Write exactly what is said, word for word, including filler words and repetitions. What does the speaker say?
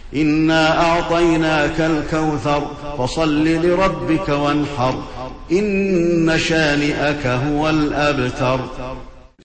إنا أعطيناك الكوثر فصل لربك وانحر إن شانئك هو الأبتر.